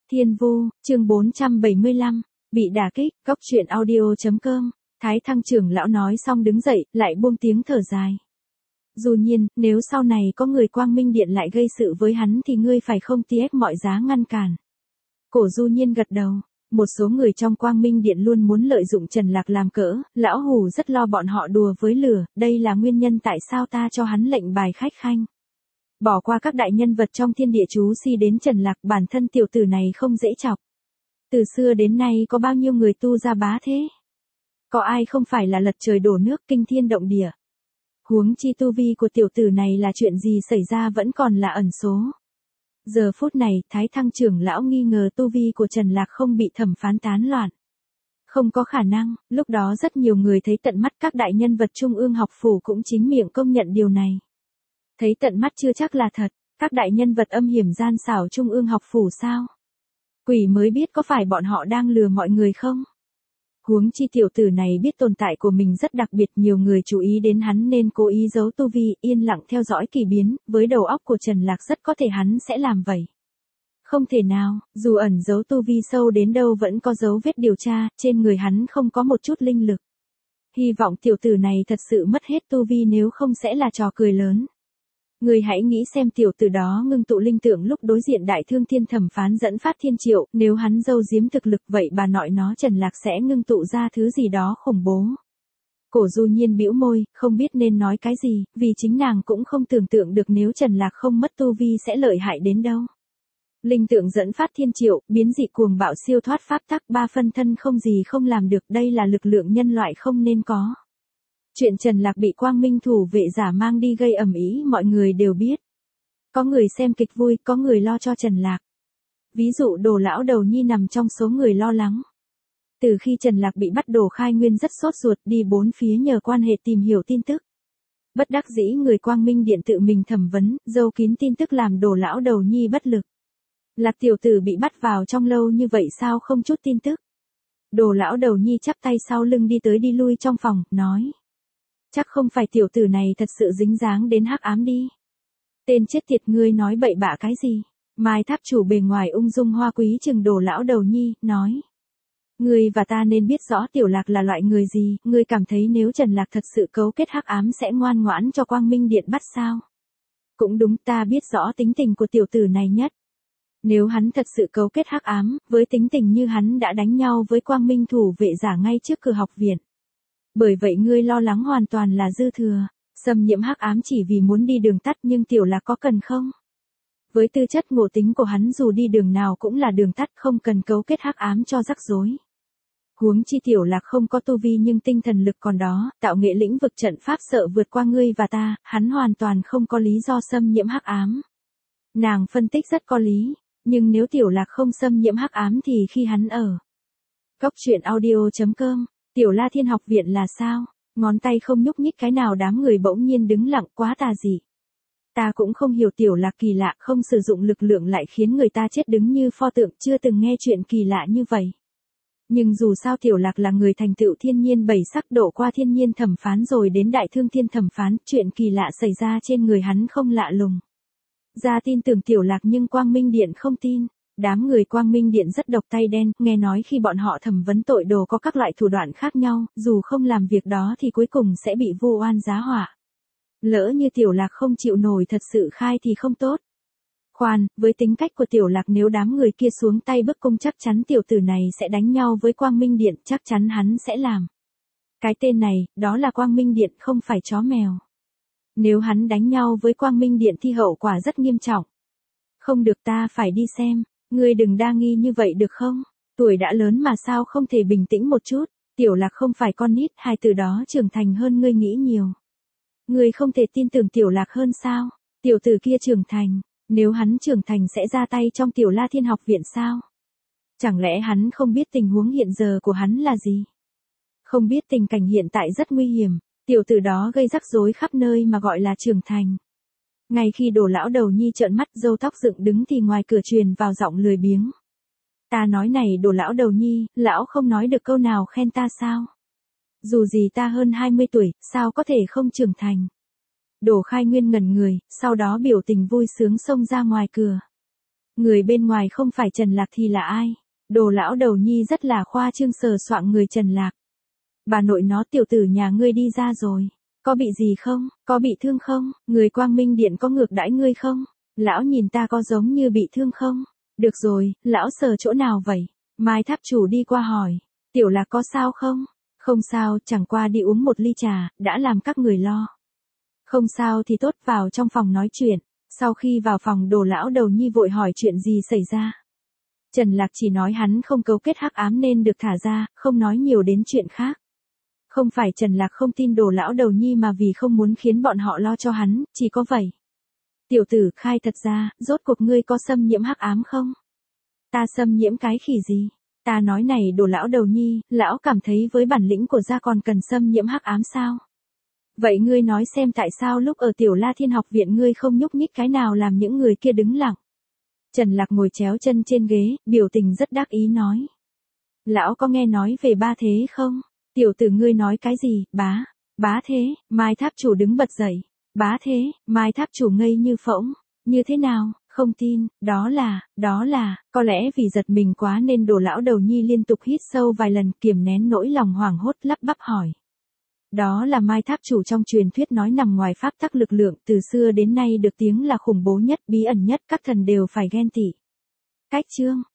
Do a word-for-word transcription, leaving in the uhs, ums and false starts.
Thiên Vu, chương bốn trăm bảy mươi lăm, bị đả kích, cóc truyện audio chấm com. Thái Thăng trưởng lão nói xong đứng dậy, lại buông tiếng thở dài. Dù nhiên, nếu sau này có người Quang Minh Điện lại gây sự với hắn thì ngươi phải không tiếc mọi giá ngăn cản. Cổ Du Nhiên gật đầu. Một số người trong Quang Minh Điện luôn muốn lợi dụng Trần Lạc làm cỡ, lão hù rất lo bọn họ đùa với lửa, đây là nguyên nhân tại sao ta cho hắn lệnh bài khách khanh. Bỏ qua các đại nhân vật trong thiên địa chú si đến Trần Lạc, bản thân tiểu tử này không dễ chọc. Từ xưa đến nay có bao nhiêu người tu ra bá thế? Có ai không phải là lật trời đổ nước kinh thiên động địa? Huống chi tu vi của tiểu tử này là chuyện gì xảy ra vẫn còn là ẩn số. Giờ phút này, Thái Thăng trưởng lão nghi ngờ tu vi của Trần Lạc không bị thẩm phán tán loạn. Không có khả năng, lúc đó rất nhiều người thấy tận mắt, các đại nhân vật Trung ương học phủ cũng chính miệng công nhận điều này. Thấy tận mắt chưa chắc là thật, các đại nhân vật âm hiểm gian xảo Trung ương học phủ sao? Quỷ mới biết có phải bọn họ đang lừa mọi người không? Huống chi tiểu tử này biết tồn tại của mình rất đặc biệt, nhiều người chú ý đến hắn nên cố ý giấu tu vi, yên lặng theo dõi kỳ biến, với đầu óc của Trần Lạc rất có thể hắn sẽ làm vậy. Không thể nào, dù ẩn giấu tu vi sâu đến đâu vẫn có dấu vết điều tra, trên người hắn không có một chút linh lực. Hy vọng tiểu tử này thật sự mất hết tu vi, nếu không sẽ là trò cười lớn. Người hãy nghĩ xem, tiểu tử đó ngưng tụ linh tượng lúc đối diện đại thương thiên thẩm phán dẫn phát thiên triệu, nếu hắn giấu giếm thực lực vậy bà nội nó Trần Lạc sẽ ngưng tụ ra thứ gì đó khủng bố. Cổ Du Nhiên bĩu môi, không biết nên nói cái gì, vì chính nàng cũng không tưởng tượng được nếu Trần Lạc không mất tu vi sẽ lợi hại đến đâu. Linh tượng dẫn phát thiên triệu, biến dị cuồng bạo siêu thoát pháp tắc, ba phân thân không gì không làm được, đây là lực lượng nhân loại không nên có. Chuyện Trần Lạc bị Quang Minh thủ vệ giả mang đi gây ầm ĩ mọi người đều biết. Có người xem kịch vui, có người lo cho Trần Lạc. Ví dụ Đồ lão đầu nhi nằm trong số người lo lắng. Từ khi Trần Lạc bị bắt, Đồ Khai Nguyên rất sốt ruột, đi bốn phía nhờ quan hệ tìm hiểu tin tức. Bất đắc dĩ người Quang Minh Điện tự mình thẩm vấn, giấu kín tin tức làm Đồ lão đầu nhi bất lực. Lạc tiểu tử bị bắt vào trong lâu như vậy sao không chút tin tức? Đồ lão đầu nhi chắp tay sau lưng đi tới đi lui trong phòng, nói. Chắc không phải tiểu tử này thật sự dính dáng đến hắc ám đi. Tên chết tiệt, ngươi nói bậy bạ cái gì? Mai Tháp chủ bề ngoài ung dung hoa quý chừng Đồ lão đầu nhi, nói. Ngươi và ta nên biết rõ tiểu Lạc là loại người gì, ngươi cảm thấy nếu Trần Lạc thật sự cấu kết hắc ám sẽ ngoan ngoãn cho Quang Minh Điện bắt sao? Cũng đúng, ta biết rõ tính tình của tiểu tử này nhất. Nếu hắn thật sự cấu kết hắc ám, với tính tình như hắn đã đánh nhau với Quang Minh thủ vệ giả ngay trước cửa học viện. Bởi vậy ngươi lo lắng hoàn toàn là dư thừa, xâm nhiễm hắc ám chỉ vì muốn đi đường tắt, nhưng tiểu Lạc có cần không? Với tư chất ngộ tính của hắn dù đi đường nào cũng là đường tắt, không cần cấu kết hắc ám cho rắc rối. Huống chi tiểu Lạc không có tu vi nhưng tinh thần lực còn đó, tạo nghệ lĩnh vực trận pháp sợ vượt qua ngươi và ta, hắn hoàn toàn không có lý do xâm nhiễm hắc ám. Nàng phân tích rất có lý, nhưng nếu tiểu Lạc không xâm nhiễm hắc ám thì khi hắn ở cóc truyện audio chấm com, Tiểu La Thiên học viện là sao? Ngón tay không nhúc nhích cái nào, đám người bỗng nhiên đứng lặng, quá tà dị. Ta cũng không hiểu tiểu Lạc kỳ lạ, không sử dụng lực lượng lại khiến người ta chết đứng như pho tượng, chưa từng nghe chuyện kỳ lạ như vậy. Nhưng dù sao tiểu Lạc là người thành tựu thiên nhiên bảy sắc, đổ qua thiên nhiên thẩm phán rồi đến đại thương thiên thẩm phán, chuyện kỳ lạ xảy ra trên người hắn không lạ lùng. Ra tin tưởng tiểu Lạc nhưng Quang Minh Điện không tin. Đám người Quang Minh Điện rất độc tay đen, nghe nói khi bọn họ thẩm vấn tội đồ có các loại thủ đoạn khác nhau, dù không làm việc đó thì cuối cùng sẽ bị vu oan giá họa. Lỡ như tiểu Lạc không chịu nổi thật sự khai thì không tốt. Khoan, với tính cách của tiểu Lạc, nếu đám người kia xuống tay bức cung chắc chắn tiểu tử này sẽ đánh nhau với Quang Minh Điện, chắc chắn hắn sẽ làm. Cái tên này, đó là Quang Minh Điện không phải chó mèo. Nếu hắn đánh nhau với Quang Minh Điện thì hậu quả rất nghiêm trọng. Không được, ta phải đi xem. Ngươi đừng đa nghi như vậy được không? Tuổi đã lớn mà sao không thể bình tĩnh một chút? Tiểu Lạc không phải con nít, hai từ đó trưởng thành hơn ngươi nghĩ nhiều. Ngươi không thể tin tưởng tiểu Lạc hơn sao? Tiểu tử kia trưởng thành, nếu hắn trưởng thành sẽ ra tay trong Tiểu La Thiên học viện sao? Chẳng lẽ hắn không biết tình huống hiện giờ của hắn là gì? Không biết tình cảnh hiện tại rất nguy hiểm, tiểu tử đó gây rắc rối khắp nơi mà gọi là trưởng thành. Ngay khi Đồ lão đầu nhi trợn mắt râu tóc dựng đứng thì ngoài cửa truyền vào giọng lười biếng. Ta nói này Đồ lão đầu nhi, lão không nói được câu nào khen ta sao? Dù gì ta hơn hai mươi tuổi, sao có thể không trưởng thành? Đồ Khai Nguyên ngẩn người, sau đó biểu tình vui sướng xông ra ngoài cửa. Người bên ngoài không phải Trần Lạc thì là ai? Đồ lão đầu nhi rất là khoa trương sờ soạng người Trần Lạc. Bà nội nó tiểu tử nhà ngươi đi ra rồi. Có bị gì không? Có bị thương không? Người Quang Minh Điện có ngược đãi ngươi không? Lão nhìn ta có giống như bị thương không? Được rồi, lão sờ chỗ nào vậy? Mai tháp chủ đi qua hỏi. Tiểu Lạc có sao không? Không sao, chẳng qua đi uống một ly trà, đã làm các người lo. Không sao thì tốt, vào trong phòng nói chuyện. Sau khi vào phòng, Đồ lão đầu nhi vội hỏi chuyện gì xảy ra. Trần Lạc chỉ nói hắn không cấu kết hắc ám nên được thả ra, không nói nhiều đến chuyện khác. Không phải Trần Lạc không tin Đồ lão đầu nhi mà vì không muốn khiến bọn họ lo cho hắn, chỉ có vậy. Tiểu tử, khai thật ra, rốt cuộc ngươi có xâm nhiễm hắc ám không? Ta xâm nhiễm cái khỉ gì? Ta nói này Đồ lão đầu nhi, lão cảm thấy với bản lĩnh của gia còn cần xâm nhiễm hắc ám sao? Vậy ngươi nói xem tại sao lúc ở Tiểu La Thiên học viện ngươi không nhúc nhích cái nào làm những người kia đứng lặng? Trần Lạc ngồi chéo chân trên ghế, biểu tình rất đắc ý nói. Lão có nghe nói về ba thế không? Tiểu tử ngươi nói cái gì, bá? Bá thế? Mai tháp chủ đứng bật dậy. Bá thế? Mai tháp chủ ngây như phỗng. Như thế nào? Không tin, đó là, đó là, có lẽ vì giật mình quá nên Đồ lão đầu nhi liên tục hít sâu vài lần kiềm nén nỗi lòng hoảng hốt lắp bắp hỏi. Đó là Mai tháp chủ trong truyền thuyết nói nằm ngoài pháp tắc lực lượng, từ xưa đến nay được tiếng là khủng bố nhất, bí ẩn nhất, các thần đều phải ghen tị. Cách chương